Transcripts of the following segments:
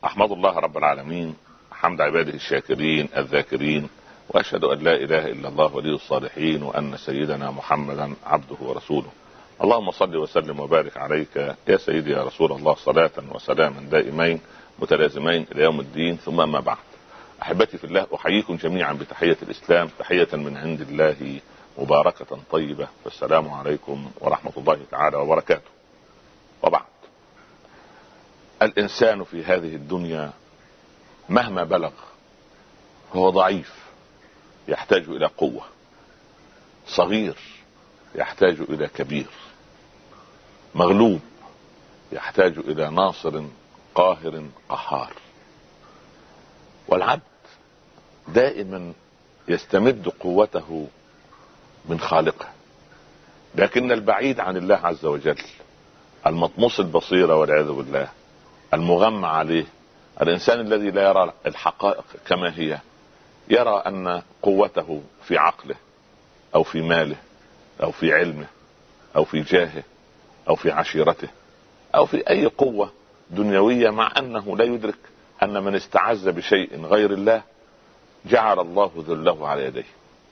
أحمد الله رب العالمين حمد عباده الشاكرين الذاكرين، وأشهد أن لا إله إلا الله ولي الصالحين، وأن سيدنا محمدا عبده ورسوله. اللهم صل وسلم وبارك عليك يا سيدي يا رسول الله، صلاة وسلاما دائمين متلازمين إلى يوم الدين، ثم ما بعد. أحبتي في الله، أحييكم جميعا بتحية الإسلام، تحية من عند الله مباركة طيبة، والسلام عليكم ورحمة الله تعالى وبركاته. وبعد، الإنسان في هذه الدنيا مهما بلغ هو ضعيف، يحتاج إلى قوة، صغير يحتاج إلى كبير، مغلوب يحتاج إلى ناصر قاهر قهار. والعبد دائما يستمد قوته من خالقه، لكن البعيد عن الله عز وجل، المطموس البصيرة والعياذ بالله، المغمى عليه، الإنسان الذي لا يرى الحقائق كما هي، يرى أن قوته في عقله أو في ماله أو في علمه أو في جاهه أو في عشيرته أو في أي قوة دنيوية، مع أنه لا يدرك أن من استعز بشيء غير الله جعل الله ذله على يديه.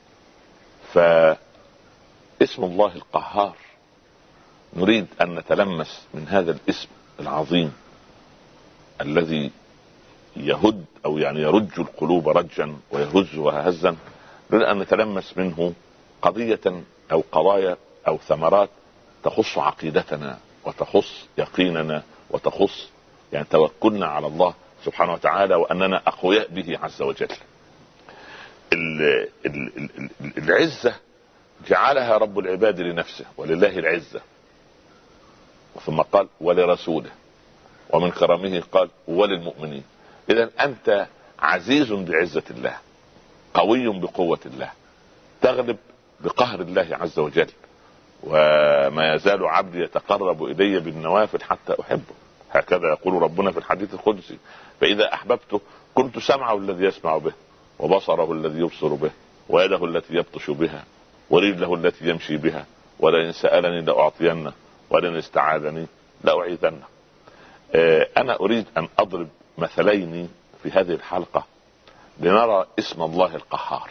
فاسم الله القهار نريد أن نتلمس من هذا الاسم العظيم الذي يهد أو يعني يرج القلوب رجا ويهزها هزا. نريد أن نتلمس منه قضية أو قضايا أو ثمرات تخص عقيدتنا وتخص يقيننا وتخص يعني توكلنا على الله سبحانه وتعالى، وأننا أقوياء به عز وجل. العزة جعلها رب العباد لنفسه، ولله العزة، ثم قال ولرسوله، ومن كرمه قال وللمؤمنين. إذن أنت عزيز بعزة الله، قوي بقوة الله، تغلب بقهر الله عز وجل. وما يزال عبدي يتقرب إلي بالنوافل حتى أحبه، هكذا يقول ربنا في الحديث القدسي: فإذا أحببته كنت سمعه الذي يسمع به، وبصره الذي يبصر به، ويده التي يبطش بها، ورجله التي يمشي بها، ولئن سألني لأعطينه، ولئن استعاذني لأعيذنه. أنا أريد أن أضرب مثلين في هذه الحلقة لنرى اسم الله القهار.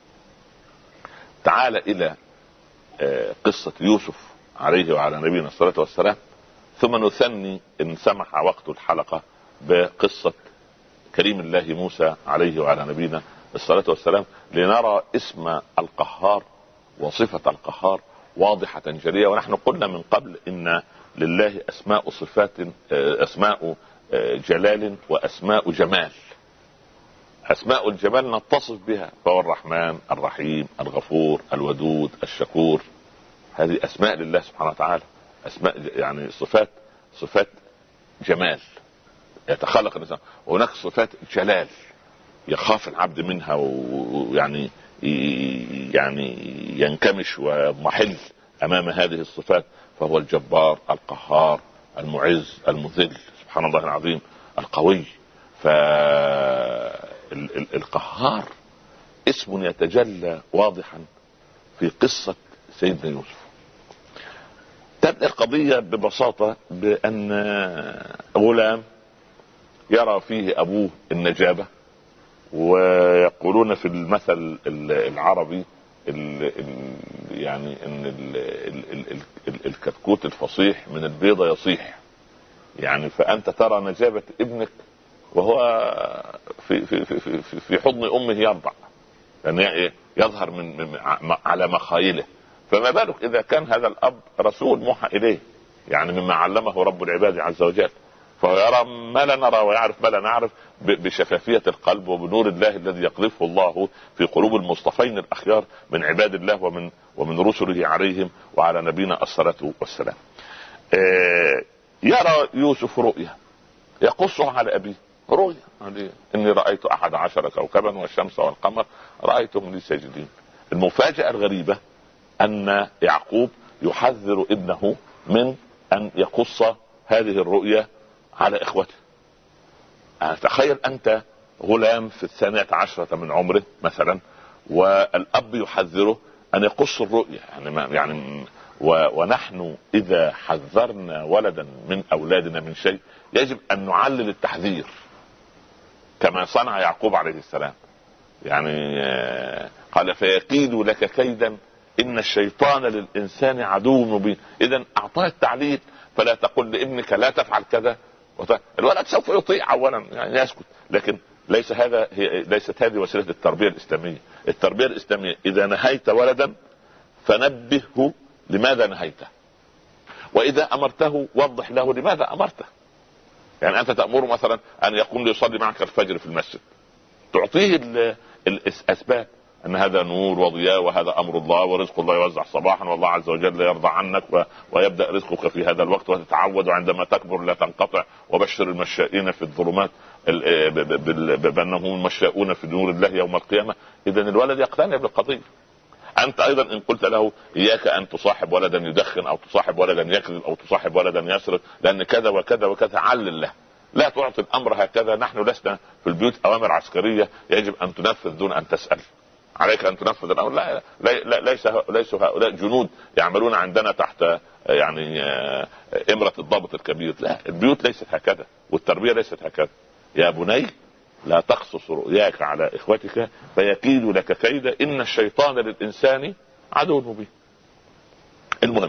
تعال إلى قصة يوسف عليه وعلى نبينا الصلاة والسلام، ثم نثني إن سمح وقت الحلقة بقصة كريم الله موسى عليه وعلى نبينا الصلاة والسلام، لنرى اسم القهار وصفة القهار واضحة جلية. ونحن قلنا من قبل إن لله أسماء صفات، أسماء جلال وأسماء جمال. أسماء الجمال نتصف بها، فهو الرحمن الرحيم الغفور الودود الشكور. هذه أسماء لله سبحانه وتعالى، أسماء يعني صفات جمال يتخلق الإنسان، وهناك صفات جلال يخاف العبد منها، ويعني ينكمش ويضمحل أمام هذه الصفات. فهو الجبار القهار المعز المذل، سبحان الله العظيم القوي. فالقهار اسم يتجلى واضحا في قصة سيدنا يوسف. تبدأ القضية ببساطة بأن غلام يرى فيه أبوه النجابة، ويقولون في المثل العربي يعني ان الكتكوت الفصيح من البيضة يصيح. يعني فأنت ترى نجابة ابنك وهو في حضن أمه يرضع، يعني يظهر من على مخايله، فما بالك إذا كان هذا الأب رسول موحى إليه، يعني مما علمه رب العباد عز وجل، فهو يرى ما لا نرى ويعرف ما لا نعرف بشفافية القلب وبنور الله الذي يقذفه الله في قلوب المصطفين الأخيار من عباد الله ومن رسله عليهم وعلى نبينا الصلاة والسلام. يرى يوسف رؤيا يقصها على أبيه، رؤيا إني رأيت 11 كوكبا والشمس والقمر رأيتهم لي ساجدين. المفاجأة الغريبة أن يعقوب يحذر ابنه من أن يقص هذه الرؤيا على إخوته. تخيل أنت غلام في 12 من عمره مثلا، والأب يحذره أن يقص الرؤيا. يعني ونحن إذا حذرنا ولدا من أولادنا من شيء يجب أن نعلل التحذير، كما صنع يعقوب عليه السلام. يعني قال فيكيد لك كيدا ان الشيطان للانسان عدو مبين. اذا اعطاه التعليل، فلا تقل لابنك لا تفعل كذا. الولد سوف يطيع اولا، يعني يسكت، لكن ليست هذه وسيله التربيه الاسلاميه. التربيه الاسلاميه اذا نهيت ولدا فنبهه لماذا نهيته، واذا امرته وضح له لماذا امرته. يعني انت تأمره مثلا ان يقوم ليصلي معك الفجر في المسجد، تعطيه الاسباب ان هذا نور وضياء وهذا امر الله ورزق الله يوزع صباحا والله عز وجل يرضى عنك ويبدا رزقك في هذا الوقت وتتعود، وعندما تكبر لا تنقطع. وبشر المشائين في الظلمات بانهم المشاؤون في نور الله يوم القيامه. اذا الولد يقتنع بالقضيه. انت ايضا ان قلت له اياك ان تصاحب ولدا يدخن او تصاحب ولدا يكذب او تصاحب ولدا يسرق لان كذا وكذا وكذا، علل له. لا تعطي الامر هكذا. نحن لسنا في البيوت اوامر عسكريه يجب ان تنفذ دون ان تسال. عليك ان تنفذ الامر. لا ليس هؤلاء جنود يعملون عندنا تحت يعني امرة الضابط الكبير. لا، البيوت ليست هكذا والتربيه ليست هكذا. يا بني لا تقصص رؤياك على اخوتك فيكيد لك كيدا ان الشيطان للانسان عدو مبين. المهم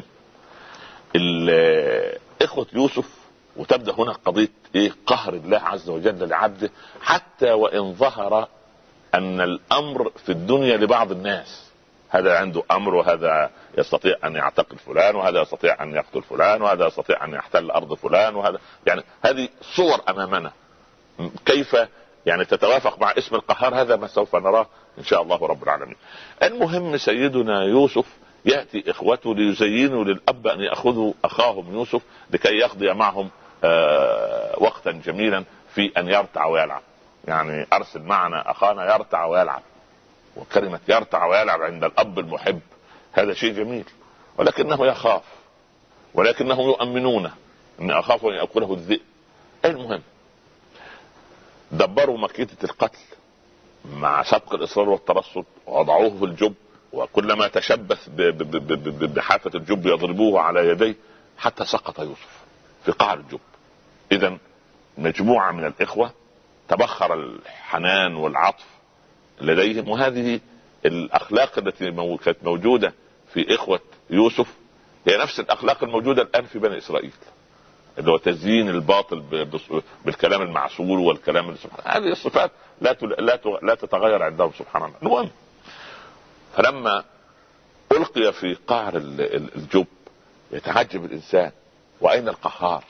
اخوة يوسف، وتبدأ هنا قضية قهر الله عز وجل لعبده، حتى وان ظهر ان الامر في الدنيا لبعض الناس، هذا عنده امر وهذا يستطيع ان يعتقل فلان وهذا يستطيع ان يقتل فلان وهذا يستطيع ان يحتل ارض فلان وهذا، يعني هذه صور امامنا كيف يعني تتوافق مع اسم القهار. هذا ما سوف نراه ان شاء الله رب العالمين. المهم سيدنا يوسف يأتي اخوته ليزينوا للاب ان يأخذوا اخاهم يوسف لكي يقضي معهم وقتا جميلا في ان يرتع ويلعب. يعني ارسل معنا اخانا يرتع ويلعب. وكلمة يرتع ويلعب عند الاب المحب هذا شيء جميل، ولكنه يخاف، ولكنهم يؤمنونه ان اخاف ان يأكله الذئب. المهم دبروا مكيدة القتل مع سبق الاصرار والترصد، ووضعوه في الجب، وكلما تشبث بحافة الجب يضربوه على يديه حتى سقط يوسف في قعر الجب. اذا مجموعة من الاخوة تبخر الحنان والعطف لديهم، وهذه الاخلاق التي كانت موجودة في اخوة يوسف هي نفس الاخلاق الموجودة الان في بني اسرائيل، اللي هو تزيين الباطل بالكلام المعسول والكلام هذه الصفات لا تتغير عندهم سبحان الله. المهم فلما ألقي في قعر الجب يتعجب الإنسان، وأين القهار؟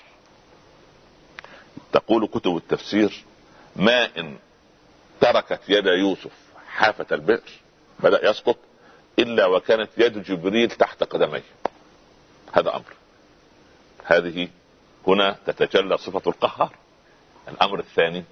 تقول كتب التفسير ما إن تركت يد يوسف حافة البئر بدأ يسقط إلا وكانت يد جبريل تحت قدميه. هذا أمر. هذه هنا تتجلى صفة القهار. الأمر الثاني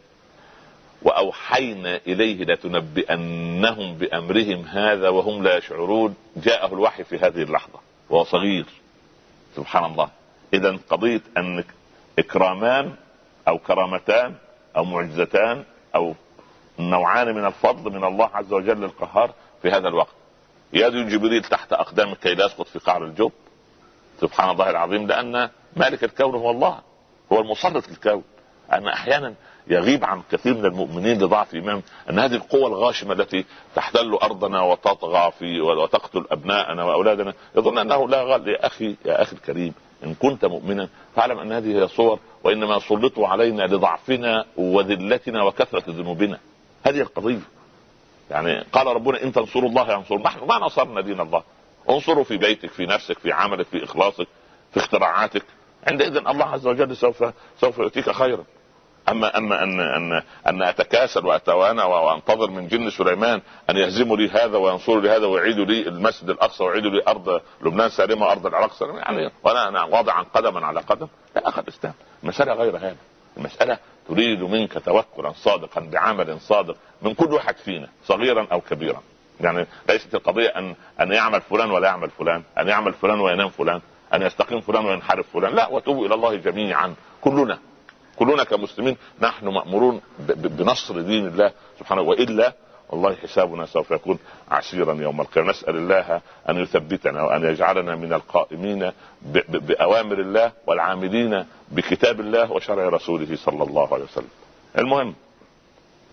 وأوحينا إليه لتنبئنهم بأمرهم هذا وهم لا يشعرون. جاءه الوحي في هذه اللحظة وهو صغير سبحان الله. إذا قضية أن إكرامان أو كرامتان أو معجزتان أو نوعان من الفضل من الله عز وجل القهار في هذا الوقت. يد جبريل تحت أقدامك كي لا يسقط في قعر الجب سبحان الله العظيم، لأن مالك الكون هو الله، هو المسلط للكون. أن أحيانا يغيب عن كثير من المؤمنين لضعف إيمان أن هذه القوة الغاشمة التي تحتل أرضنا وتطغى في وتقتل أبناءنا وأولادنا يظن أنه لا غال. يا أخي الكريم، إن كنت مؤمنا فاعلم أن هذه هي صور، وإنما سلطوا علينا لضعفنا وذلتنا وكثرة ذنوبنا. هذه القضية. يعني قال ربنا إن تنصروا الله ينصر. نحن ما نصرنا دين الله. انصروا في بيتك، في نفسك، في عملك، في إخلاصك، في اختراعاتك. عندئذ الله عز وجل سوف يؤتيك خيرا. اما ان اتكاسل واتوانى وانتظر من جن سليمان ان يهزموا لي هذا وينصروا لي هذا ويعيدوا لي المسجد الاقصى ويعيدوا لي ارض لبنان سالمه وارض العراق سالمه، يعني وانا واضعا قدما على قدم. لا اخي الاسلام المساله غير هذا. المساله تريد منك توكلا صادقا بعمل صادق من كل واحد فينا صغيرا او كبيرا. يعني ليست القضيه ان يعمل فلان ولا يعمل فلان، ان يعمل فلان وينام فلان، ان يستقيم فلان وينحرف فلان. لا، وتوبوا الى الله جميعا. كلنا كمسلمين نحن مأمورون بنصر دين الله سبحانه، وإلا والله حسابنا سوف يكون عسيرا يوم القيامة. نسأل الله أن يثبتنا وأن يجعلنا من القائمين بأوامر الله والعاملين بكتاب الله وشرع رسوله صلى الله عليه وسلم. المهم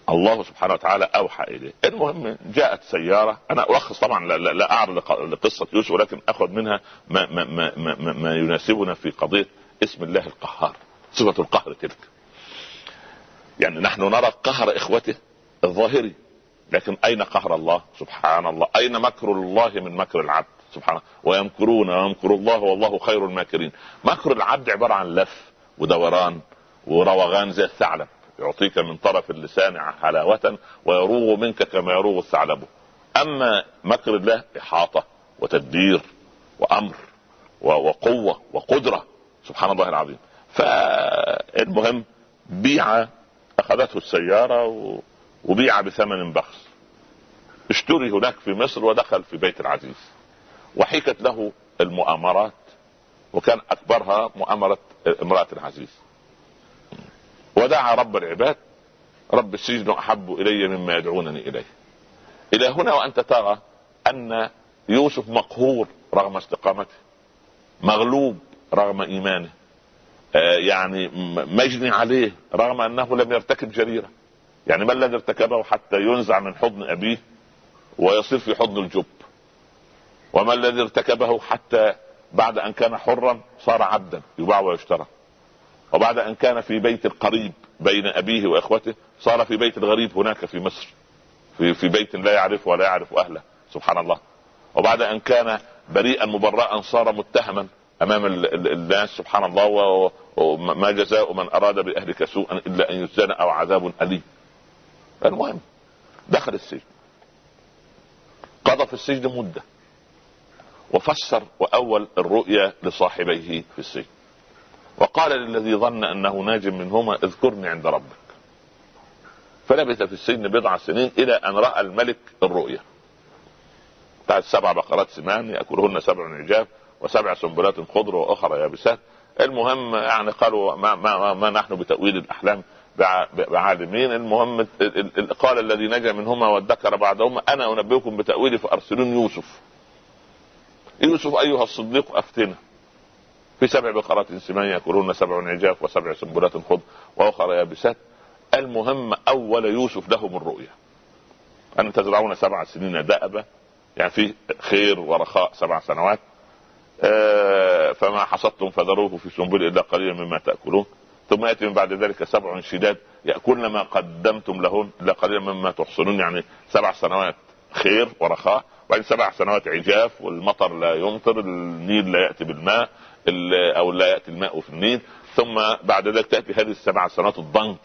الله سبحانه وتعالى اوحى اليه. المهم جاءت سياره، انا الخص طبعا لا اعرض لقصه يوسف، ولكن اخذ منها ما يناسبنا في قضيه اسم الله القهار، صفه القهر تلك. يعني نحن نرى قهر اخوته الظاهري، لكن اين قهر الله؟ سبحان الله. اين مكر الله من مكر العبد؟ سبحانه. ويمكرون ويمكر الله والله خير الماكرين. مكر العبد عباره عن لف ودوران وروغان زي الثعلب، يعطيك من طرف اللسان حلاوة ويروغ منك كما يروغ الثعلب. اما مكر الله احاطة وتدبير وامر وقوة وقدرة، سبحان الله العظيم. فالمهم بيع، اخذته السيارة وبيع بثمن بخس، اشتري هناك في مصر ودخل في بيت العزيز، وحكت له المؤامرات، وكان اكبرها مؤامرة امرأة العزيز. ودعا رب العباد: رب السجن احب الي مما يدعونني اليه. الى هنا وانت ترى ان يوسف مقهور رغم استقامته، مغلوب رغم ايمانه، يعني مجني عليه رغم انه لم يرتكب جريرة. يعني ما الذي ارتكبه حتى ينزع من حضن ابيه ويصير في حضن الجب؟ وما الذي ارتكبه حتى بعد ان كان حرا صار عبدا يباع ويشترى؟ وبعد ان كان في بيت القريب بين ابيه واخوته صار في بيت الغريب هناك في مصر، في بيت لا يعرفه ولا يعرف اهله، سبحان الله. وبعد ان كان بريئا مبرئا صار متهما امام الناس، سبحان الله. وما جزاء من اراد باهلك سوءا الا ان يسجن او عذاب اليم. المهم دخل السجن، قضى في السجن مدة، وفسر واول الرؤيا لصاحبيه في السجن، وقال للذي ظن انه ناج منهما: اذكرني عند ربك. فلبث في السجن 7 سنين الى ان راى الملك الرؤيا بتاعت 7 بقرات سمان ياكلهن 7 عجاف و7 سنبلات خضر واخرى يابسات. المهم يعني قالوا ما نحن بتأويل الاحلام بعالمين. المهم قال الذي نجا منهما وادكر بعدهما: انا انبئكم بتأويله فارسلون يوسف. يوسف ايها الصديق افتنا في 7 بقرات سمان ياكلون 7 عجاف و7 سنبلات خضر واخرى يابسات. المهم اول يوسف لهم الرؤيا: ان تزرعون 7 سنين دأبة، يعني في خير ورخاء 7 سنوات، فما حصدتم فذروه في سنبل الا قليلا مما تاكلون، ثم ياتي من بعد ذلك 7 شداد ياكلن ما قدمتم لهن الا قليلا مما تحصنون. يعني 7 سنوات خير ورخاء، وبعدين 7 سنوات عجاف، والمطر لا يمطر، النيل لا ياتي بالماء او لا ياتي الماء في النيل، ثم بعد ذلك تاتي هذه ال7 سنوات الضنك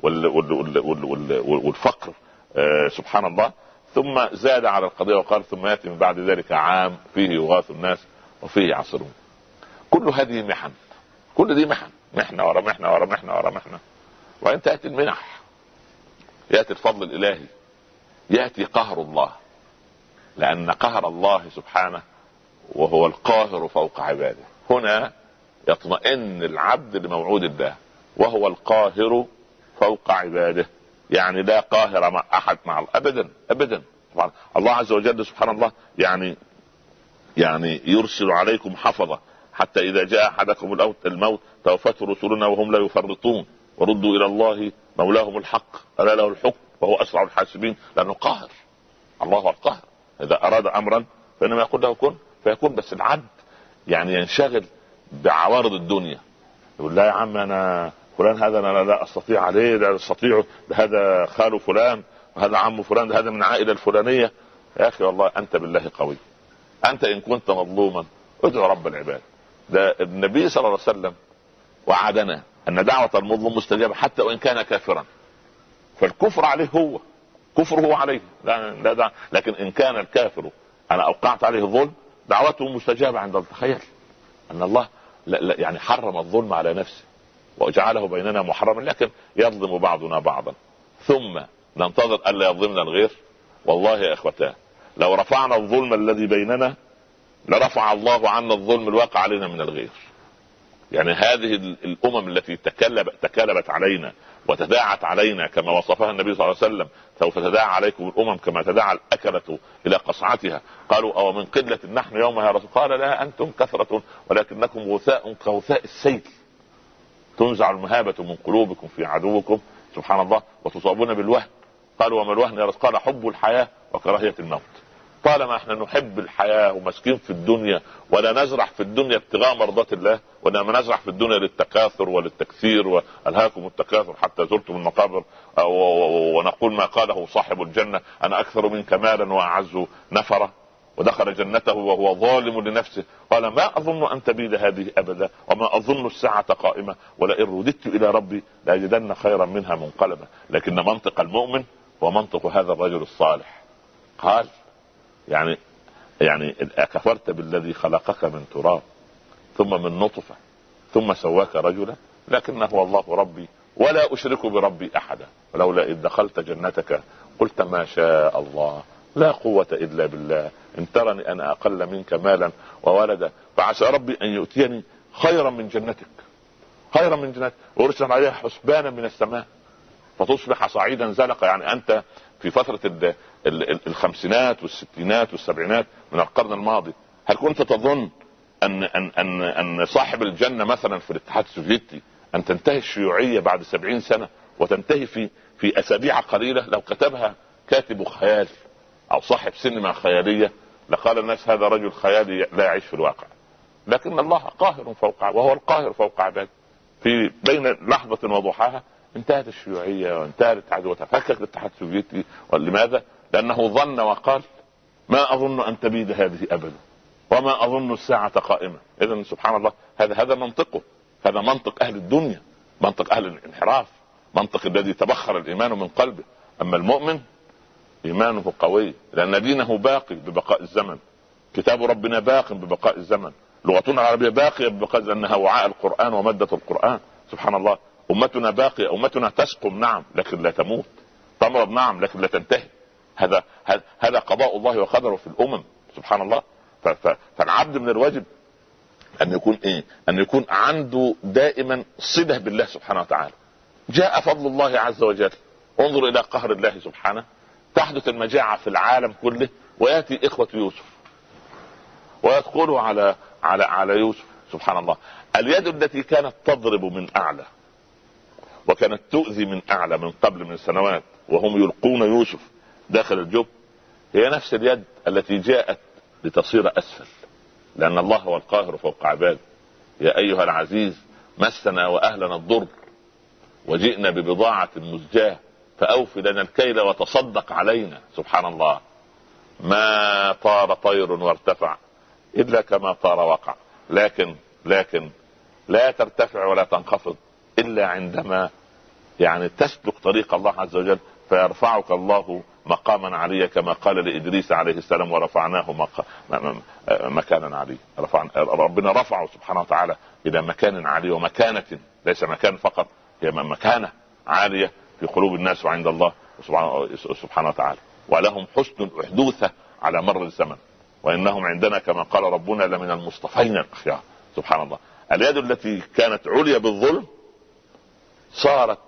والفقر، سبحان الله. ثم زاد على القضية وقال: ثم ياتي من بعد ذلك عام فيه يغاث الناس وفيه يعصرون. كل هذه محن، كل دي محنة ورا محنة ورا محنة ورا محنة. وان تاتي المنح، ياتي الفضل الالهي، ياتي قهر الله، لان قهر الله سبحانه وهو القاهر فوق عباده. هنا يطمئن العبد لموعود الله، وهو القاهر فوق عباده. يعني لا قاهر مع احد مع ابدا ابدا. الله عز وجل سبحان الله يعني يرسل عليكم حفظة حتى اذا جاء احدكم الموت توفته رسلنا وهم لا يفرطون وردوا الى الله مولاهم الحق الا له الحكم وهو اسرع الحاسبين. لانه قاهر، الله هو القاهر. اذا اراد امرا فانما يقول له كن فيكون. بس العبد يعني ينشغل بعوارض الدنيا، يقول: لا يا عم انا فلان هذا انا لا استطيع عليه، لا استطيع، هذا خال فلان وهذا عم فلان، هذا من عائلة الفلانية. يا اخي والله انت بالله قوي. انت ان كنت مظلوما ادعو رب العباد. ده النبي صلى الله عليه وسلم وعدنا ان دعوة المظلوم مستجابة حتى وان كان كافرا. فالكفر عليه هو، كفره عليه لا. لكن ان كان الكافر انا اوقعت عليه الظلم دعوته مستجابة عند. تخيل ان الله لا يعني حرم الظلم على نفسه وجعله بيننا محرما، لكن يظلم بعضنا بعضا ثم ننتظر الا يظلمنا الغير. والله يا اخوتاه لو رفعنا الظلم الذي بيننا لرفع الله عنا الظلم الواقع علينا من الغير. يعني هذه الامم التي تكالبت علينا وتداعت علينا كما وصفها النبي صلى الله عليه وسلم: سوف تداعى عليكم الامم كما تداعى الاكلة الى قصعتها. قالوا: او من قلة نحن يوم يا رسول؟ قال: لا انتم كثرة ولكنكم غثاء كغثاء السيل، تنزع المهابة من قلوبكم في عدوكم، سبحان الله، وتصابون بالوهن قالوا وما الوهن يا رسول؟ قال حب الحياة وكراهية الموت. طالما احنا نحب الحياة ومسكين في الدنيا ولا نزرع في الدنيا ابتغاء مرضات الله، وانما نزرع في الدنيا للتكاثر وللتكثير، والهاكم التكاثر حتى زرتم المقابر، ونقول ما قاله صاحب الجنة انا اكثر منك مالا واعز نفرا، ودخل جنته وهو ظالم لنفسه قال ما اظن ان تبيد هذه ابدا وما اظن الساعة قائمة ولئن رددت الى ربي لاجدن خيرا منها منقلبا. لكن منطق المؤمن هو منطق هذا الرجل الصالح، قال يعني أكفرت بالذي خلقك من تراب ثم من نطفة ثم سواك رجلا، لكنه هو الله ربي ولا أشرك بربي أحدا، ولولا إذ دخلت جنتك قلت ما شاء الله لا قوة إلا بالله إن ترني أنا أقل منك مالا وولدا فعسى ربي أن يؤتيني خيرا من جنتك، خيرا من جنتك وأرسل عليها حسبانا من السماء فتصبح صعيدا زلقا. يعني أنت في فترة الخمسينات والستينات والسبعينات من القرن الماضي هل كنت تظن أن صاحب الجنة مثلا في الاتحاد السوفيتي أن تنتهي الشيوعية بعد 70 سنة وتنتهي في أسابيع قليلة؟ لو كتبها كاتب خيال أو صاحب سينما خيالية لقال الناس هذا رجل خيالي لا يعيش في الواقع. لكن الله قاهر فوق، وهو القاهر فوق عباده. في بين لحظة وضحاها انتهت الشيوعية وانتهت عدوتها، فكك الاتحاد السوفيتي. ولماذا؟ لأنه ظن وقال ما أظن أن تبيد هذه أبدا وما أظن الساعة قائمة. إذن سبحان الله هذا منطقه، هذا منطق أهل الدنيا، منطق أهل الانحراف، منطق الذي تبخر الإيمان من قلبه. أما المؤمن إيمانه قوي لأن دينه باقي ببقاء الزمن، كتاب ربنا باق ببقاء الزمن، لغتنا العربية باقية ببقاء لأنها وعاء القرآن ومادة القرآن. سبحان الله أمتنا باقية، أمتنا تسقم نعم لكن لا تموت، تمرض نعم لكن لا تنتهي. هذا قضاء الله وقدره في الأمم. سبحان الله. فالعبد من الواجب أن يكون أن يكون عنده دائما صلة بالله سبحانه وتعالى. جاء فضل الله عز وجل، انظر إلى قهر الله سبحانه، تحدث المجاعة في العالم كله ويأتي إخوة يوسف ويدخلوا على يوسف. سبحان الله. اليد التي كانت تضرب من أعلى وكانت تؤذي من أعلى من قبل من سنوات وهم يلقون يوسف داخل الجب هي نفس اليد التي جاءت لتصير أسفل، لأن الله هو القاهر فوق عباده. يا أيها العزيز مسنا وأهلنا الضر وجئنا ببضاعة مزجاة فأوف لنا الكيل وتصدق علينا. سبحان الله. ما طار طير وارتفع إلا كما طار وقع، لكن لا ترتفع ولا تنخفض إلا عندما تسلك طريق الله عز وجل فيرفعك الله مقاما عليا كما قال لإدريس عليه السلام ورفعناه مكانا عليا. ربنا رفعه سبحانه وتعالى إلى مكان عالي ومكانة، ليس مكان فقط، هي مكانة عالية في قلوب الناس وعند الله سبحانه وتعالى. ولهم حسن الأحدوثة على مر الزمن وإنهم عندنا كما قال ربنا لمن المصطفين الأخيار. سبحان الله. اليد التي كانت عليا بالظلم صارت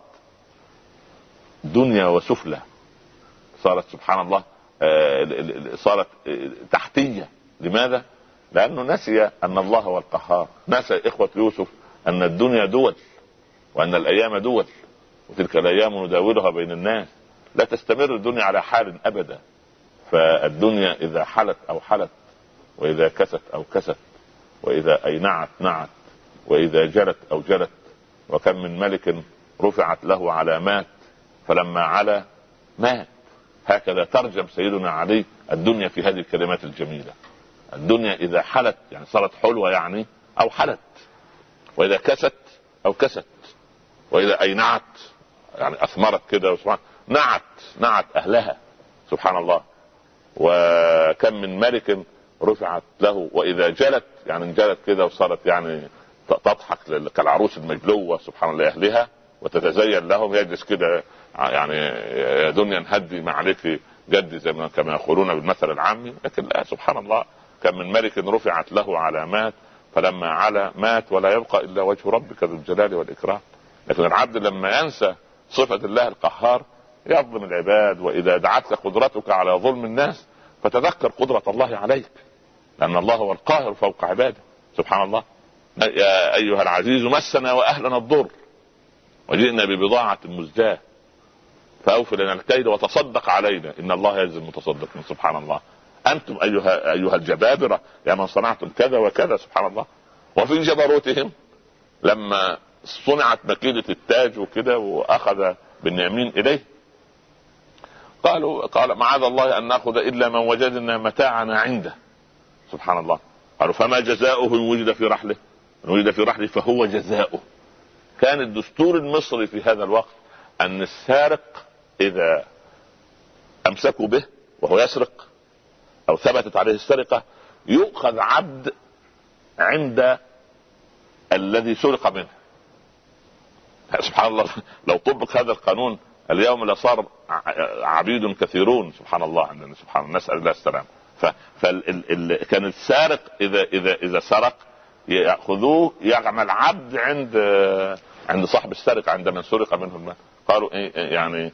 دنيا وسفلى، صارت سبحان الله صارت تحتية. لماذا؟ لأنه نسي أن الله هو القهار، نسي إخوة يوسف أن الدنيا دول وأن الأيام دول وتلك الأيام نداولها بين الناس، لا تستمر الدنيا على حال أبدا. فالدنيا إذا حلت أو حلت، وإذا كست أو كست، وإذا أينعت نعت، وإذا جلت أو جلت. وكم من ملك رفعت له علامات فلما علا مات. هكذا ترجم سيدنا علي الدنيا في هذه الكلمات الجميلة. الدنيا إذا حلت صارت حلوة أو حلت، وإذا كست أو كست، وإذا أينعت أثمرت كده نعت أهلها. سبحان الله. وكم من ملك رفعت له وإذا جلت جلت كده وصارت تضحك كالعروس المجلوة سبحان الله أهلها وتتزين لهم، يجلس كده يا دنيا نهدي ما عليك جدي زي ما كما يقولون بالمثل العامي. لكن لا، سبحان الله، كم من ملك رفعت له علامات فلما علا مات ولا يبقى إلا وجه ربك ذو الجلال والإكرام. لكن العبد لما ينسى صفة الله القهار يظلم العباد. وإذا دعتك قدرتك على ظلم الناس فتذكر قدرة الله عليك، لأن الله هو القاهر فوق عباده. سبحان الله. يا أيها العزيز مسنا وأهلنا الضر وجئنا ببضاعة مزجاة فأوفي لنا الكيل وتصدق علينا إن الله يجزي المتصدقين. سبحان الله. أنتم أيها الجبابرة يا من صنعتم كذا وكذا. سبحان الله. وفي جبروتهم لما صنعت مكيدة التاج وكده وأخذ باليمين إليه قال معاذ الله أن نأخذ إلا من وجدنا متاعنا عنده. سبحان الله. قالوا فما جزاؤه إن وجد في رحله؟ إن وجد في رحله فهو جزاؤه. كان الدستور المصري في هذا الوقت أن السارق إذا أمسكوا به وهو يسرق أو ثبتت عليه السرقة يؤخذ عبد عند الذي سرق منه. سبحان الله. لو طبق هذا القانون اليوم لصار عبيد كثيرون. سبحان الله. عندنا سبحان الله نسأل الله السلام. كان السارق إذا سرق يأخذوه يعمل عبد عند صاحب السرقة عند من سرق منه المال. قالوا يعني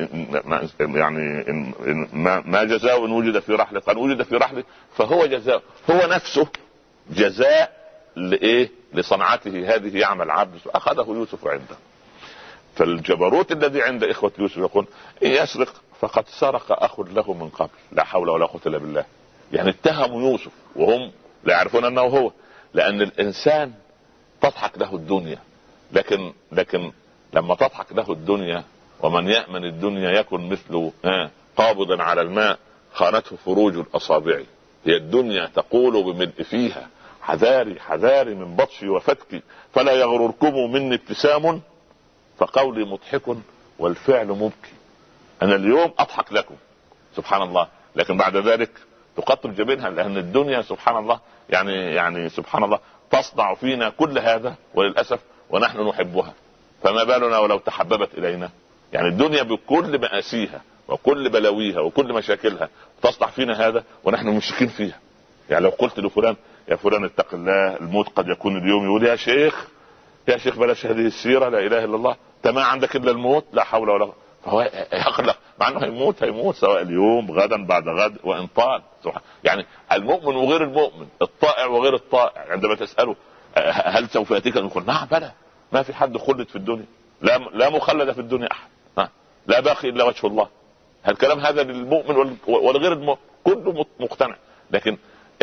ما جزاء إن وجد في رحله؟ قال وجد في رحله فهو جزاء. هو نفسه جزاء لإيه؟ لصنعته هذه يعمل عبد. أخذه يوسف عنده. فالجبروت الذي عند إخوة يوسف يقول إن يسرق فقد سرق أخ له من قبل. لا حول ولا قوة إلا بالله. يعني اتهموا يوسف وهم لا يعرفون أنه هو. لأن الإنسان تضحك له الدنيا لكن لما تضحك له الدنيا ومن يأمن الدنيا يكن مثل قابض على الماء خانته فروج الأصابع. هي الدنيا تقول بملء فيها حذاري حذاري من بطشي وفتكي فلا يغرركم مني ابتسام فقولي مضحك والفعل مبكي. أنا اليوم أضحك لكم سبحان الله لكن بعد ذلك تقطب جبينها لأن الدنيا سبحان الله يعني سبحان الله تصنع فينا كل هذا وللأسف ونحن نحبها. فما بالنا ولو تحببت إلينا. يعني الدنيا بكل مآسيها وكل بلاويها وكل مشاكلها تصنع فينا هذا ونحن مشركين فيها. يعني لو قلت لفلان يا فلان اتق الله الموت قد يكون اليوم يقول يا شيخ بلاش هذه السيرة لا إله إلا الله ما عندك إلا الموت لا حول ولا قوة. فهو يقلق مع أنه هيموت سواء اليوم غدا بعد غد وإن طال. يعني المؤمن وغير المؤمن الطائع وغير الطائع عندما تسأله هل سوف يأتيك يقول نعم بلى. ما في حد خلد في الدنيا. لا مخلد في الدنيا أحد. لا باقي إلا وجه الله. الكلام هذا للمؤمن والغير المؤمن كله مقتنع. لكن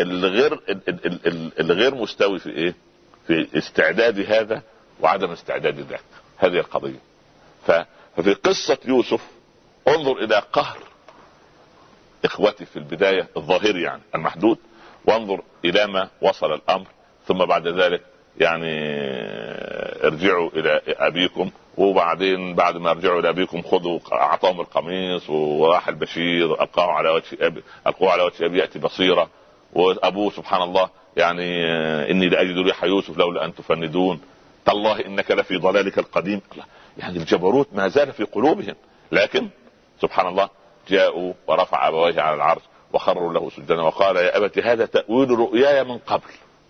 الغير مستوي في إيه؟ في استعداد هذا وعدم استعداد ذاك. هذه القضية. ففي قصة يوسف انظر إلى قهر إخوتي في البداية الظاهري يعني المحدود وانظر إلى ما وصل الأمر. ثم بعد ذلك يعني ارجعوا إلى أبيكم وبعدين بعد ما ارجعوا إلى أبيكم خذوا أعطاهم القميص وراح البشير ألقوه على وجه أبي يأتي بصيرة. وأبوه سبحان الله يعني إني لأجد ريح يوسف لولا أن تفندون تالله إنك لفي ضلالك القديم. يعني الجبروت ما زال في قلوبهم. لكن سبحان الله جاءوا ورفع أبويه على العرش وخروا له سجدا وقال يا أبت هذا تأويل رؤياي من قبل.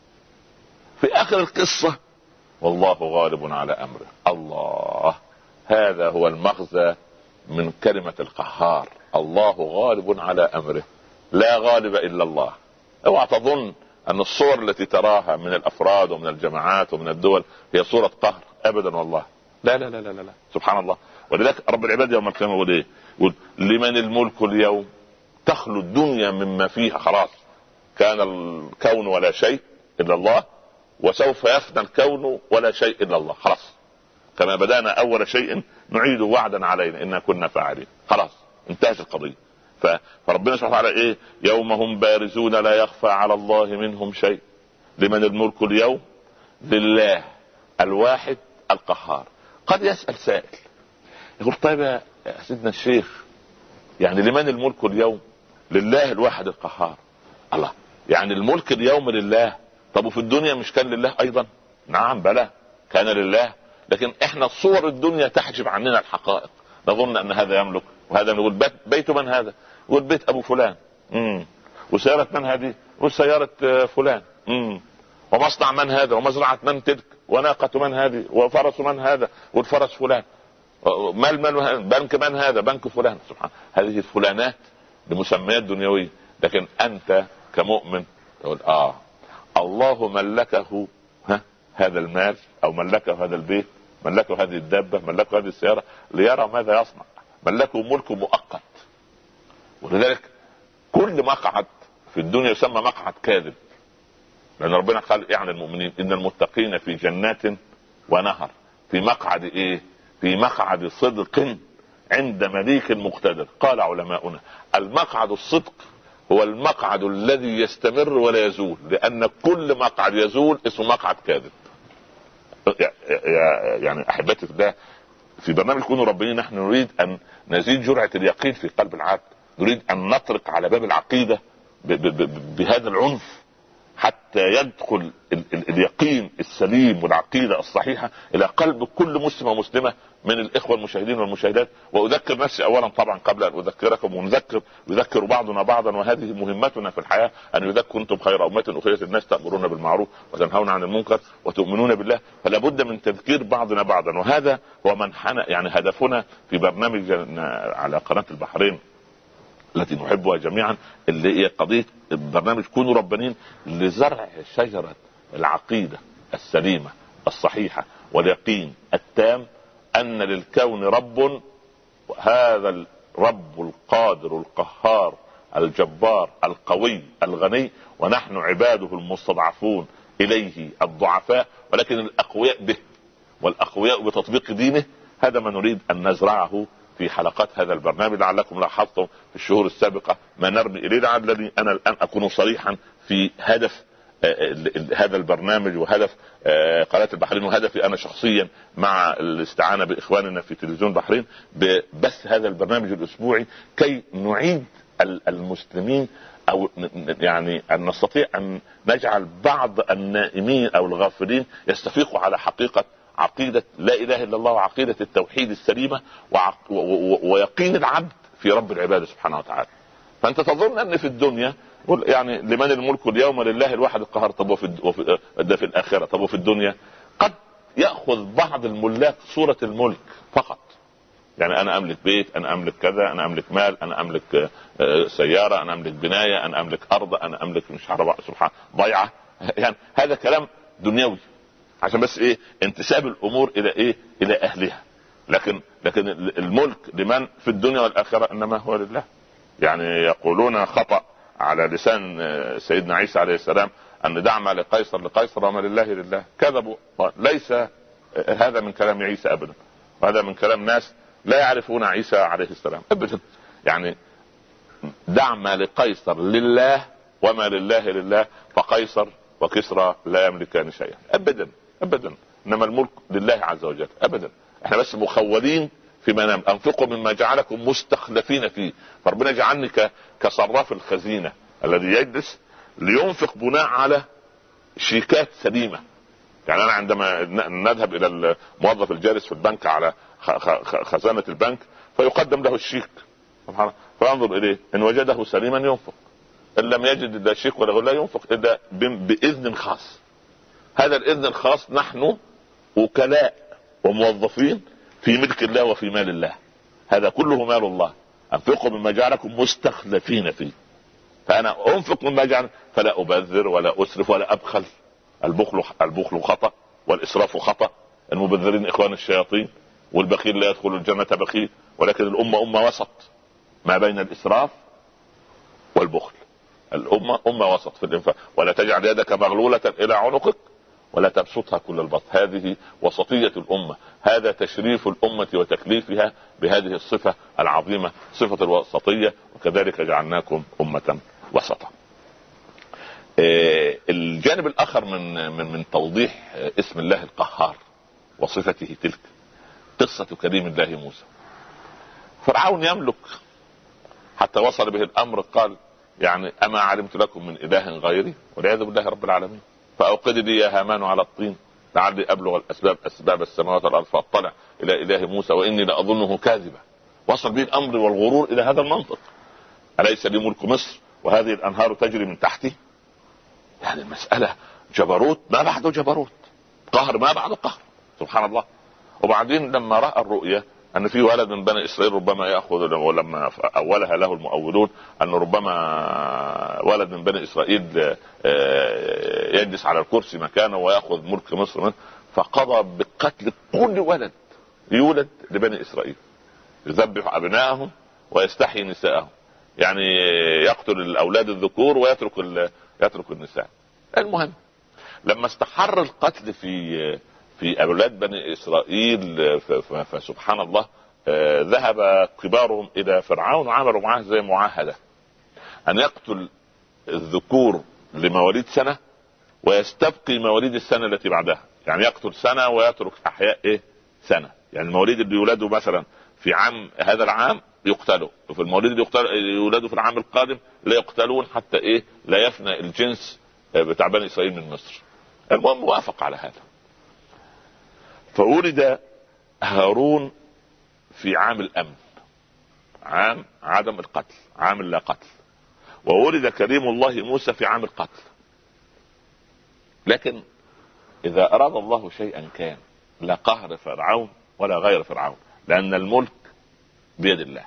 في آخر القصة والله غالب على أمره. الله هذا هو المغزى من كلمة القهار. الله غالب على أمره لا غالب إلا الله. اوعى تظن أن الصور التي تراها من الأفراد ومن الجماعات ومن الدول هي صورة قهر أبدا والله. لا لا لا لا لا سبحان الله. ولذلك رب العباد يوم القيامة يقول إيه؟ يقول لمن الملك اليوم تخلو الدنيا مما فيها. خلاص كان الكون ولا شيء إلا الله وسوف يفنى الكون ولا شيء إلا الله. خلاص كما بدأنا أول شيء نعيده وعدا علينا إنا كنا فاعلين. خلاص انتهت القضية. فربنا سبحانه وتعالى إيه؟ يوم هم بارزون لا يخفى على الله منهم شيء. لمن الملك اليوم؟ لله الواحد القهار. قد يسأل سائل يقول طيب يا سيدنا الشيخ يعني لمن الملك اليوم؟ لله الواحد القهار. الله يعني الملك اليوم لله. طب وفي الدنيا مش كان لله أيضا؟ نعم بلى كان لله. لكن احنا صور الدنيا تحجب عننا الحقائق. نظن ان هذا يملك وهذا نقول بيت من هذا؟ يقول بيت ابو فلان. وسيارة من هذه؟ وسيارة فلان. ومصنع من هذا؟ ومزرعة من تلك؟ وناقة من هذه؟ وفرس من هذا؟ والفرس فلان. مال من بنك من هذا؟ بنك فلان. سبحان هذه الفلانات بمسميات دنيوية. لكن انت كمؤمن تقول الله ملكه هذا المال او ملكه هذا البيت ملكه هذه الدابة ملكه هذه السيارة ليرى ماذا يصنع. بل لكم ملك مؤقت. ولذلك كل مقعد في الدنيا يسمى مقعد كاذب، لان ربنا قال يعني المؤمنين ان المتقين في جنات ونهر في مقعد ايه؟ في مقعد صدق عند مليك مقتدر. قال علماؤنا المقعد الصدق هو المقعد الذي يستمر ولا يزول، لان كل مقعد يزول اسمه مقعد كاذب. يعني احبتي في الله، في برنامج كونوا ربانيين نحن نريد ان نزيد جرعة اليقين في قلب العبد، نريد ان نطرق على باب العقيدة بهذا العنف حتى يدخل اليقين السليم والعقيدة الصحيحة الى قلب كل مسلم ومسلمة من الاخوة المشاهدين والمشاهدات. واذكر نفسي اولا طبعا قبل ان اذكركم، يذكر بعضنا بعضا، وهذه مهمتنا في الحياة ان يذكر كنتم خير امة اخرجت الناس تأمرون بالمعروف وتنهون عن المنكر وتؤمنون بالله. فلا بد من تذكير بعضنا بعضا، وهذا هو منحنى يعني هدفنا في برنامج على قناة البحرين التي نحبها جميعا، اللي هي قضية برنامج كونوا ربانيين، لزرع شجرة العقيدة السليمة الصحيحة واليقين التام ان للكون رب، هذا الرب القادر القهار الجبار القوي الغني، ونحن عباده المستضعفون اليه الضعفاء، ولكن الاقوياء به والاقوياء بتطبيق دينه. هذا ما نريد ان نزرعه في حلقات هذا البرنامج. لعلكم لاحظتم في الشهور السابقة ما نرمي اليه، لعلني انا الان اكون صريحا في هدف هذا البرنامج وهدف قناة البحرين، وهدفي انا شخصيا مع الاستعانة باخواننا في تلفزيون البحرين ببث هذا البرنامج الاسبوعي، كي نعيد المسلمين او يعني ان نستطيع ان نجعل بعض النائمين او الغافلين يستفيقوا على حقيقة عقيدة لا اله الا الله، وعقيدة التوحيد السليمة، ويقين العبد في رب العباد سبحانه وتعالى. فانت تظن ان في الدنيا يعني لمن الملك اليوم لله الواحد القهار، طب ده في الاخرة. طب وفي الدنيا قد يأخذ بعض الملاك صورة الملك فقط، يعني انا املك بيت، انا املك كذا، انا املك مال، انا املك سيارة، انا املك بناية، انا املك ارض، انا املك مش عارف سبحان ضيعة. يعني هذا كلام دنيوي عشان بس ايه؟ انتساب الامور الى ايه؟ الى اهلها. لكن الملك لمن في الدنيا والاخرة انما هو لله. يعني يقولون خطأ على لسان سيدنا عيسى عليه السلام ان دع ما لقيصر لقيصر وما لله لله. كذبوا، ليس هذا من كلام عيسى ابدا، وهذا من كلام ناس لا يعرفون عيسى عليه السلام ابدا. يعني دع ما لقيصر لله وما لله لله، فقيصر وكسرى لا يملكان شيئا ابدا ابدا، انما الملك لله عز وجل ابدا. احنا بس مخولين في منام، انفقوا مما جعلكم مستخلفين فيه. فربنا جعلني كصراف الخزينة الذي يجلس لينفق بناء على شيكات سليمة. يعني انا عندما نذهب الى الموظف الجالس في البنك على خزانة البنك فيقدم له الشيك، فينظر اليه، ان وجده سليما ينفق، ان لم يجد لا شيك ولا لا ينفق الا باذن خاص. هذا الاذن الخاص نحن وكلاء وموظفين في ملك الله وفي مال الله، هذا كله مال الله. انفقوا مما جعلكم مستخلفين فيه، فانا انفق مما جعل فلا ابذر ولا اسرف ولا ابخل. البخل خطأ، والاسراف خطأ، المبذرين اخوان الشياطين، والبخيل لا يدخل الجنة بخيل. ولكن الامة وسط ما بين الاسراف والبخل. الامة وسط في الانفاق. ولا تجعل يدك مغلولة الى عنقك ولا تبسطها كل البسط. هذه وسطية الامة، هذا تشريف الامة وتكليفها بهذه الصفة العظيمة، صفة الوسطية. وكذلك جعلناكم امة وسطا. الجانب الاخر من توضيح اسم الله القهار وصفته تلك قصة كريم الله موسى. فرعون يملك حتى وصل به الامر قال يعني اما علمت لكم من اله غيري، والعياذ بالله رب العالمين. فاوقد لي يا هامان على الطين لعلي ابلغ اسباب السماوات والارض فاطلع الى اله موسى واني لاظنه كاذبا. وصل به الامر والغرور الى هذا المنطق. اليس لي ملك مصر وهذه الانهار تجري من تحتي؟ يعني المسألة جبروت ما بعده جبروت، قهر ما بعده قهر، سبحان الله. وبعدين لما رأى الرؤية ان في ولد من بني اسرائيل ربما يأخذ، ولما اولها له المؤولون ان ربما ولد من بني اسرائيل يجلس على الكرسي مكانه ويأخذ ملك مصر، فقضى بقتل كل ولد يولد لبني اسرائيل. يذبح ابنائهم ويستحيي نساءهم، يعني يقتل الاولاد الذكور ويترك النساء. المهم لما استحر القتل في اولاد بني اسرائيل فسبحان الله ذهب كبارهم الى فرعون وعملوا معاه زي معاهده ان يقتل الذكور لمواليد سنه ويستبقي مواليد السنه التي بعدها، يعني يقتل سنه ويترك احياء سنه، يعني المواليد اللي يولدوا مثلا في عام هذا العام يقتلوا، وفي المواليد اللي يولدوا في العام القادم لا يقتلون حتى لا يفنى الجنس بتاع بني اسرائيل من مصر. المهم وافق على هذا، فولد هارون في عام الامن، عام عدم القتل، عام لا قتل، وولد كريم الله موسى في عام القتل. لكن اذا اراد الله شيئا كان، لا قهر فرعون ولا غير فرعون، لان الملك بيد الله.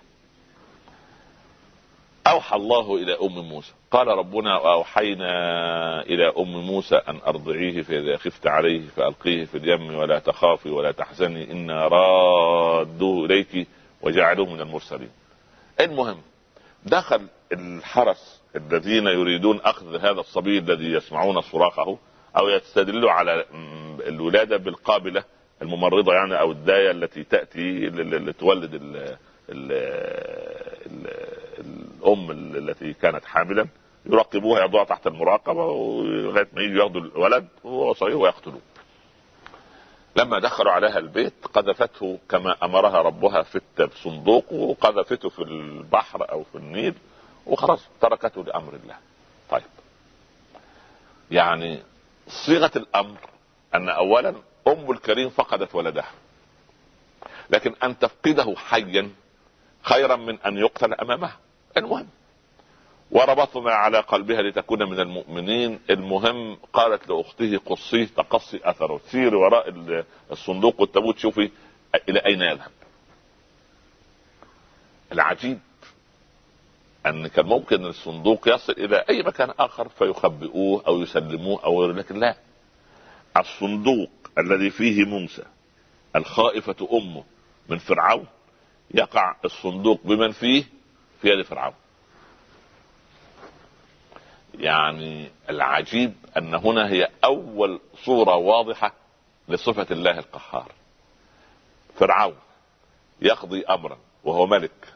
اوحى الله الى ام موسى، قال ربنا واوحينا الى ام موسى ان ارضعيه فاذا خفت عليه فالقيه في اليم ولا تخافي ولا تحزني انا رادوه اليك وجعلوه من المرسلين. المهم دخل الحرس الذين يريدون اخذ هذا الصبي الذي يسمعون صراخه او يستدلوا على الولاده بالقابله الممرضه، يعني او الدايه التي تاتي لتولد الام التي كانت حاملا، يراقبوها يضعها تحت المراقبه لغايه ما يجي ياخذوا الولد وهو صغير ويقتلوه. لما دخلوا عليها البيت قذفته كما امرها ربها في الصندوق، وقذفته في البحر او في النيل وخلاص تركته لامر الله. طيب يعني صيغه الامر ان اولا ام الكريم فقدت ولدها، لكن ان تفقده حيا خيرا من ان يقتل امامها. المهم وربطنا على قلبها لتكون من المؤمنين. المهم قالت لاخته قصيه تقصي اثره، سيري وراء الصندوق والتابوت شوفي الى اين يذهب. العجيب ان كان ممكن الصندوق يصل الى اي مكان اخر فيخبئوه او يسلموه لكن لا، الصندوق الذي فيه موسى الخائفة امه من فرعون يقع الصندوق بمن فيه في يد فرعون. يعني العجيب ان هنا هي اول صورة واضحة لصفة الله القهار. فرعون يقضي امرا وهو ملك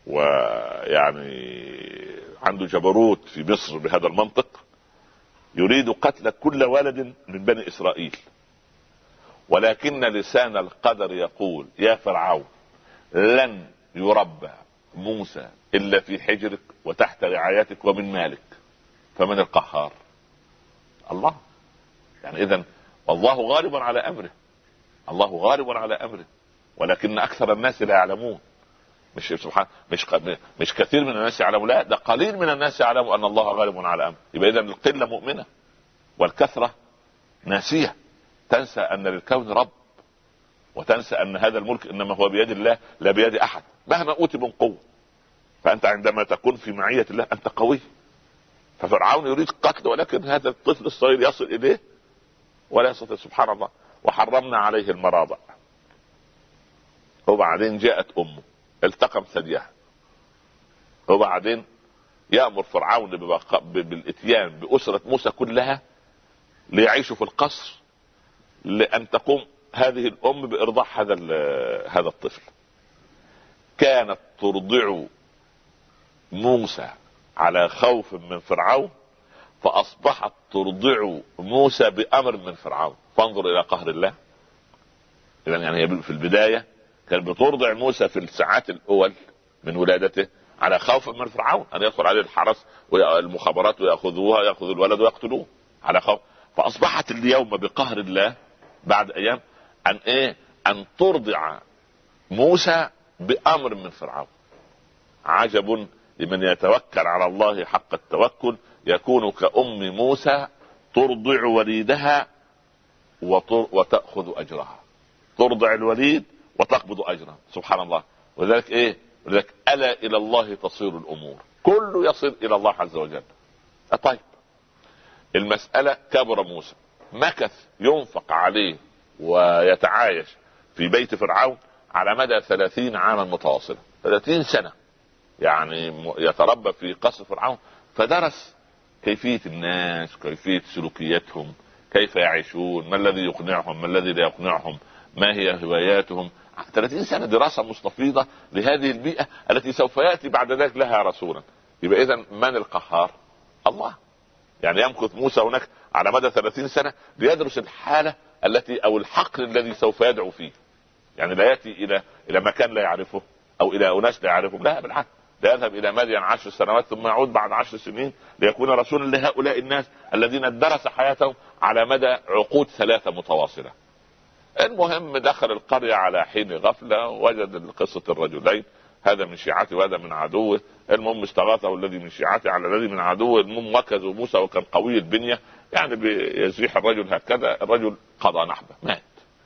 ويعني عنده جبروت في مصر بهذا المنطق، يريد قتل كل ولد من بني اسرائيل، ولكن لسان القدر يقول يا فرعون لن يربى موسى الا في حجرك وتحت رعايتك ومن مالك. فمن القهار؟ الله. يعني اذا والله غالب على امره، الله غالب على امره، ولكن اكثر الناس لا يعلمون. مش سبحان مش كثير من الناس يعلموا، لا ده قليل من الناس يعلموا ان الله غالب على امره. يبقى اذا القله مؤمنه والكثره ناسيه، تنسى ان للكون رب، وتنسى ان هذا الملك انما هو بيد الله لا بيد احد مهما اوتي من قوه. فانت عندما تكون في معيه الله انت قوي. ففرعون يريد قتله، ولكن هذا الطفل الصغير يصل اليه ولا يستطيع. سبحان الله. وحرمنا عليه المراضع. وبعدين جاءت امه التقم ثديها، وبعدين يأمر فرعون بالاتيان بأسرة موسى كلها ليعيشوا في القصر، لأن تقوم هذه الأم بإرضاع هذا الطفل. كانت ترضع موسى على خوف من فرعون، فأصبحت ترضع موسى بأمر من فرعون. فانظر إلى قهر الله. إذن يعني هي في البداية كانت بترضع موسى في الساعات الأول من ولادته على خوف من فرعون أن يدخل عليه الحرس والمخابرات ويأخذوها، يأخذوا الولد ويقتلوه على خوف. فأصبحت اليوم بقهر الله بعد أيام أن ترضع موسى بأمر من فرعون. عجب لمن يتوكل على الله حق التوكل، يكون كأم موسى ترضع وليدها وتأخذ أجرها. ترضع الوليد وتقبض أجرها. سبحان الله. ولذلك ولذلك ألا إلى الله تصير الأمور، كله يصل إلى الله عز وجل. طيب المسألة كبر موسى، مكث ينفق عليه ويتعايش في بيت فرعون على مدى 30 عاما متواصلة، 30 سنة يعني يتربى في قصر فرعون، فدرس كيفية الناس، كيفية سلوكياتهم، كيف يعيشون، ما الذي يقنعهم، ما الذي لا يقنعهم، ما هي هواياتهم. 30 سنة دراسة مستفيضة لهذه البيئة التي سوف يأتي بعد ذلك لها رسولا. يبقى إذن من القهار؟ الله. يعني يمكث موسى هناك على مدى 30 سنة ليدرس الحالة التي او الحقل الذي سوف يدعو فيه. يعني لا يأتي الى مكان لا يعرفه او الى اناس لا يعرفهم، لا بالعكس، لا يذهب الى مدين 10 سنوات ثم يعود بعد 10 سنين ليكون رسولا لهؤلاء الناس الذين درس حياتهم على مدى عقود 3 متواصلة. المهم دخل القرية على حين غفلة، وجد قصة الرجلين، هذا من شيعته وهذا من عدوه. المهم استغاثه الذي من شيعته على الذي من عدوه. المهم وكزوا موسى وكان قوي البنية، يعني بيزيح الرجل هكذا، الرجل قضى نحبه مات.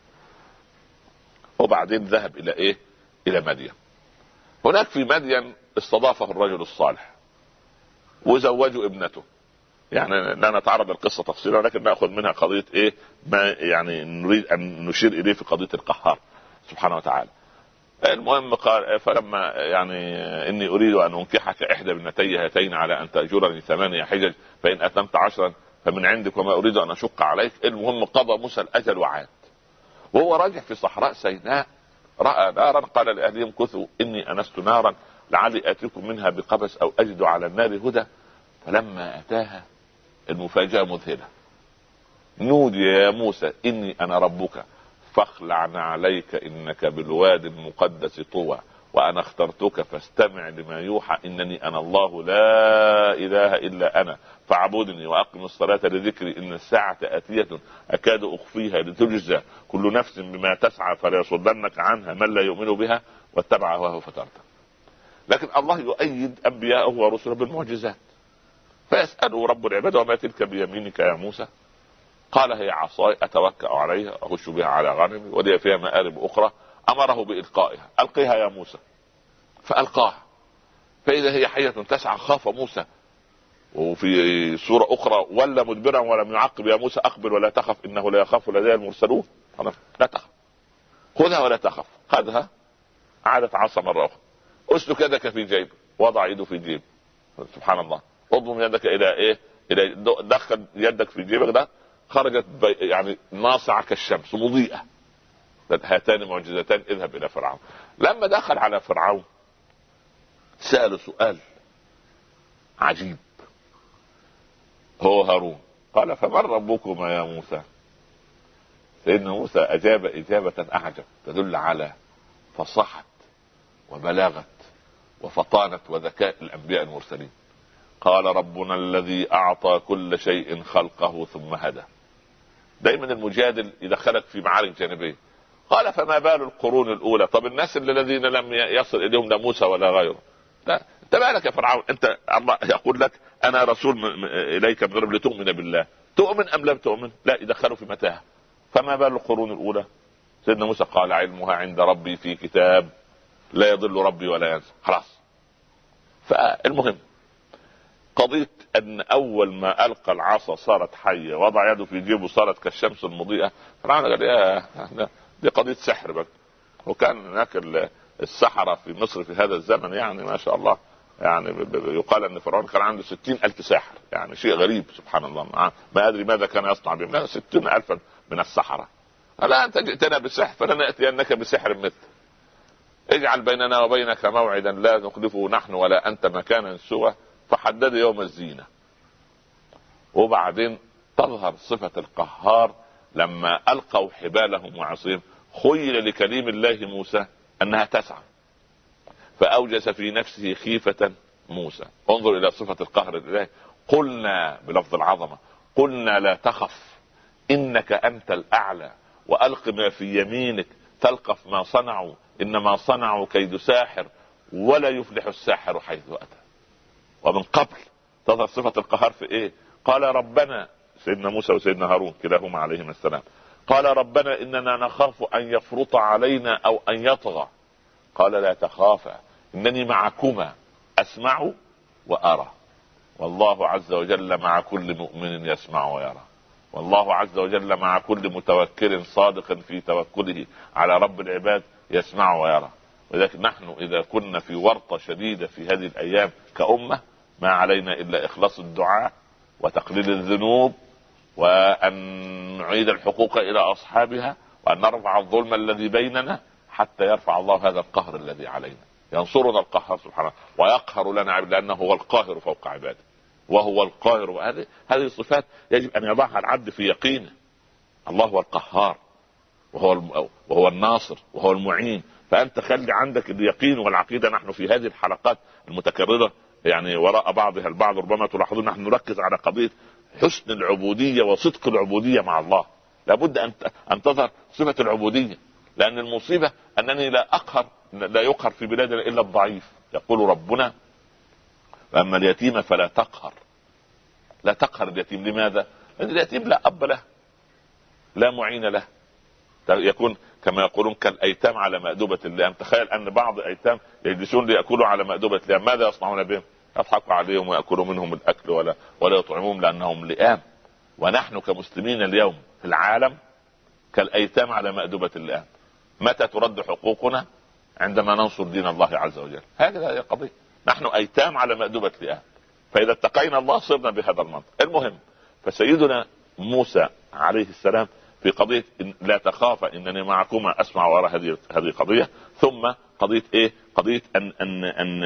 وبعدين ذهب الى ايه؟ الى مدين. هناك في مدين استضافه الرجل الصالح وزوجوا ابنته. يعني لا نتعرض للقصة تفصيلا، ولكن نأخذ منها قضية ايه ما يعني نريد ان نشير اليه في قضية القهار سبحانه وتعالى. المهم قال فلما يعني اني اريد ان انكحك احدى ابنتي هاتين على ان تأجرني 8 حجج فان اتممت 10 فمن عندك وما اريد ان اشق عليك. المهم قضى موسى الاجل وعاد. وهو راجع في صحراء سيناء راى نارا قال لاهلهم كثوا اني انست نارا لعلي اتيكم منها بقبس او اجد على النار هدى. فلما اتاها المفاجأة مذهلة، نودي يا موسى اني انا ربك فاخلع عليك انك بالواد المقدس طوى وانا اخترتك فاستمع لما يوحى انني انا الله لا اله الا انا فاعبدني واقم الصلاة لذكري ان الساعة اتية اكاد اخفيها لتجزى كل نفس بما تسعى فلا يصدنك عنها من لا يؤمن بها واتبع هواه فتردى. لكن الله يؤيد انبياءه ورسله بالمعجزات. فيسأله رب العباد وما تلك بيمينك يا موسى؟ قال هي عصاي اتوكأ عليها اخش بها على غنمي ولي فيها مآرب اخرى. امره بإلقائها، القيها يا موسى. فألقاها فإذا هي حية تسعى. خاف موسى. وفي سورة اخرى ولا مدبرا ولم يعقب يا موسى اقبل ولا تخف انه لا يخاف لدي المرسلون. لا تخف، خذها ولا تخف. خذها، عادت عصا مرة اخرى. اسلك يدك في جيب، وضع يده في جيب. سبحان الله. اضم يدك الى ايه؟ الى دخل يدك في جيبك ده، خرجت يعني ناصعة كالشمس مضيئة. هاتان معجزتان اذهب الى فرعون. لما دخل على فرعون سأله سؤال عجيب هو هارون. قال فمن ربكما يا موسى؟ سيدنا موسى اجاب اجابة اعجب تدل على فصاحة وبلاغة وفطانة وذكاء الانبياء المرسلين. قال ربنا الذي اعطى كل شيء خلقه ثم هدى. دايما المجادل يدخلك في معارك جانبية. قال فما بال القرون الاولى؟ طب الناس الذين لم يصل اليهم لا موسى ولا غيره. لا انت مالك يا فرعون؟ انت الله يقول لك انا رسول اليك من رب لتؤمن بالله، تؤمن ام لم تؤمن؟ لا، يدخلوا في متاهه. فما بال القرون الاولى؟ سيدنا موسى قال علمها عند ربي في كتاب لا يضل ربي ولا ينسى. خلاص. فالمهم قضية ان اول ما القى العصا صارت حية، وضع يده في جيبه صارت كالشمس المضيئة. فرعون قال يا دي قضية سحر بقى. وكان هناك السحرة في مصر في هذا الزمن يعني ما شاء الله، يعني يقال ان فرعون كان عنده 60,000 ساحر، يعني شيء غريب سبحان الله. ما ادري ماذا كان يصنع بهم، 60,000 من السحرة. لا انت جئتنا بسحر فلنأتينك بسحر مثل. اجعل بيننا وبينك موعدا لا نخلفه نحن ولا انت مكانا سوى. فحدد يوم الزينة. وبعدين تظهر صفة القهار لما ألقوا حبالهم وعصيهم. خيل لكليم الله موسى أنها تسعى فأوجس في نفسه خيفة موسى. انظر إلى صفة القهر لله. قلنا بلفظ العظمة قلنا لا تخف إنك أنت الأعلى وألق ما في يمينك تلقف ما صنعوا إنما صنعوا كيد ساحر ولا يفلح الساحر حيث أتى. ومن قبل تظهر صفة القهار في ايه؟ قال ربنا، سيدنا موسى وسيدنا هارون كلاهما عليهما السلام، قال ربنا اننا نخاف ان يفرط علينا او ان يطغى. قال لا تخافا انني معكما اسمع وارى والله عز وجل مع كل مؤمن يسمع ويرى والله عز وجل مع كل متوكل صادق في توكله على رب العباد يسمع ويرى. ولذلك نحن إذا كنا في ورطة شديدة في هذه الأيام كأمة، ما علينا إلا إخلاص الدعاء وتقليل الذنوب، وأن نعيد الحقوق إلى أصحابها، وأن نرفع الظلم الذي بيننا حتى يرفع الله هذا القهر الذي علينا. ينصرنا القهار سبحانه ويقهر لنا، لأنه هو القاهر فوق عباده، وهو القاهر. هذه الصفات يجب أن يضعها العبد في يقينه. الله هو القهار، وهو الناصر، وهو المعين. فأنت خلي عندك اليقين والعقيدة. نحن في هذه الحلقات المتكررة يعني وراء بعضها البعض ربما تلاحظون نحن نركز على قضية حسن العبودية وصدق العبودية مع الله. لابد أن تظهر صفة العبودية، لأن المصيبة أنني لا يقهر في بلادنا إلا الضعيف. يقول ربنا: فأما اليتيم فلا تقهر. لا تقهر اليتيم. لماذا؟ لأن اليتيم لا أب له، لا معين له، يكون كما يقولون كالأيتام على مأدبة اللئام. تخيل أن بعض الأيتام يجلسون ليأكلوا على مأدبة اللئام، ماذا يصنعون بهم؟ يضحكوا عليهم ويأكلوا منهم الأكل ولا يطعمون لأنهم لئام. ونحن كمسلمين اليوم في العالم كالأيتام على مأدبة اللئام. متى ترد حقوقنا؟ عندما ننصر دين الله عز وجل. هذه هي القضية. نحن أيتام على مأدبة لئام، فإذا اتقينا الله صرنا بهذا المنطق. المهم، فسيدنا موسى عليه السلام في قضية لا تخافا إنني معكما أسمع وأرى، هذه قضية. ثم قضية إيه؟ قضية أن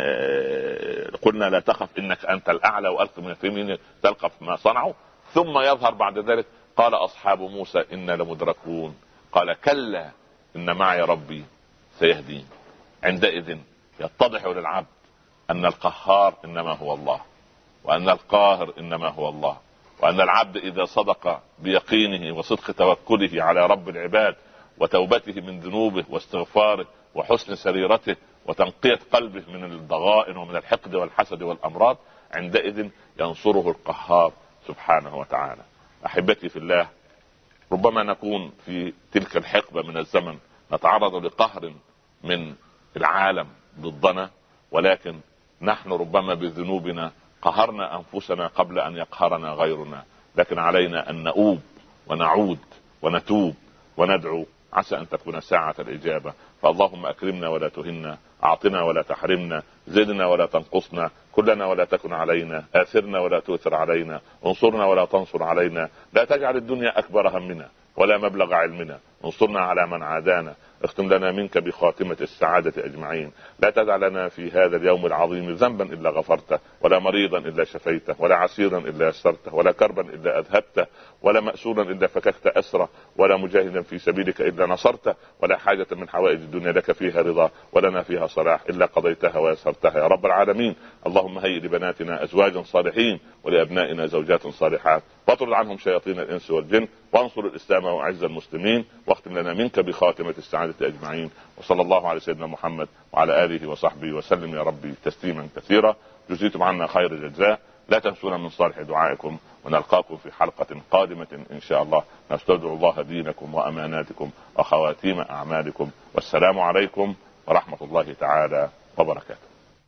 قلنا لا تخف إنك أنت الأعلى وألق من اليمين تلقف ما صنعوا. ثم يظهر بعد ذلك: قال أصحاب موسى إنا لمدركون، قال كلا إن معي ربي سيهدين. عندئذ يتضح للعبد أن القهار إنما هو الله، وأن القاهر إنما هو الله، وأن العبد إذا صدق بيقينه وصدق توكله على رب العباد وتوبته من ذنوبه واستغفاره وحسن سريرته وتنقية قلبه من الضغائن ومن الحقد والحسد والأمراض، عندئذ ينصره القهار سبحانه وتعالى. أحبتي في الله، ربما نكون في تلك الحقبة من الزمن نتعرض لقهر من العالم ضدنا، ولكن نحن ربما بذنوبنا قهرنا أنفسنا قبل أن يقهرنا غيرنا. لكن علينا أن نؤوب ونعود ونتوب وندعو، عسى أن تكون ساعة الإجابة. فاللهم أكرمنا ولا تهنا، أعطنا ولا تحرمنا، زدنا ولا تنقصنا، كلنا ولا تكن علينا، آثرنا ولا تؤثر علينا، انصرنا ولا تنصر علينا، لا تجعل الدنيا أكبر همنا ولا مبلغ علمنا، انصرنا على من عادانا، اختم لنا منك بخاتمة السعادة أجمعين. لا تدع لنا في هذا اليوم العظيم ذنبا إلا غفرته، ولا مريضا إلا شفيته، ولا عسيرا إلا يسرته، ولا كربا إلا أذهبته، ولا مأسورا إلا فككت أسره، ولا مجاهدا في سبيلك إلا نصرته، ولا حاجة من حوائج الدنيا لك فيها رضا ولنا فيها صلاح إلا قضيتها ويسرتها يا رب العالمين. اللهم هيئ لبناتنا أزواجا صالحين ولأبنائنا زوجات صالحات، واطرد عنهم شياطين الإنس والجن، وانصر الإسلام وأعز المسلمين، واختم لنا منك بخاتمة السعادة أجمعين. وصلى الله على سيدنا محمد وعلى آله وصحبه وسلم يا ربي تسليما كثيرا. جزيتم عنا خير الجزاء. لا تنسونا من صالح دعائكم، ونلقاكم في حلقة قادمة إن شاء الله. نستودع الله دينكم وأماناتكم وخواتيم أعمالكم، والسلام عليكم ورحمة الله تعالى وبركاته.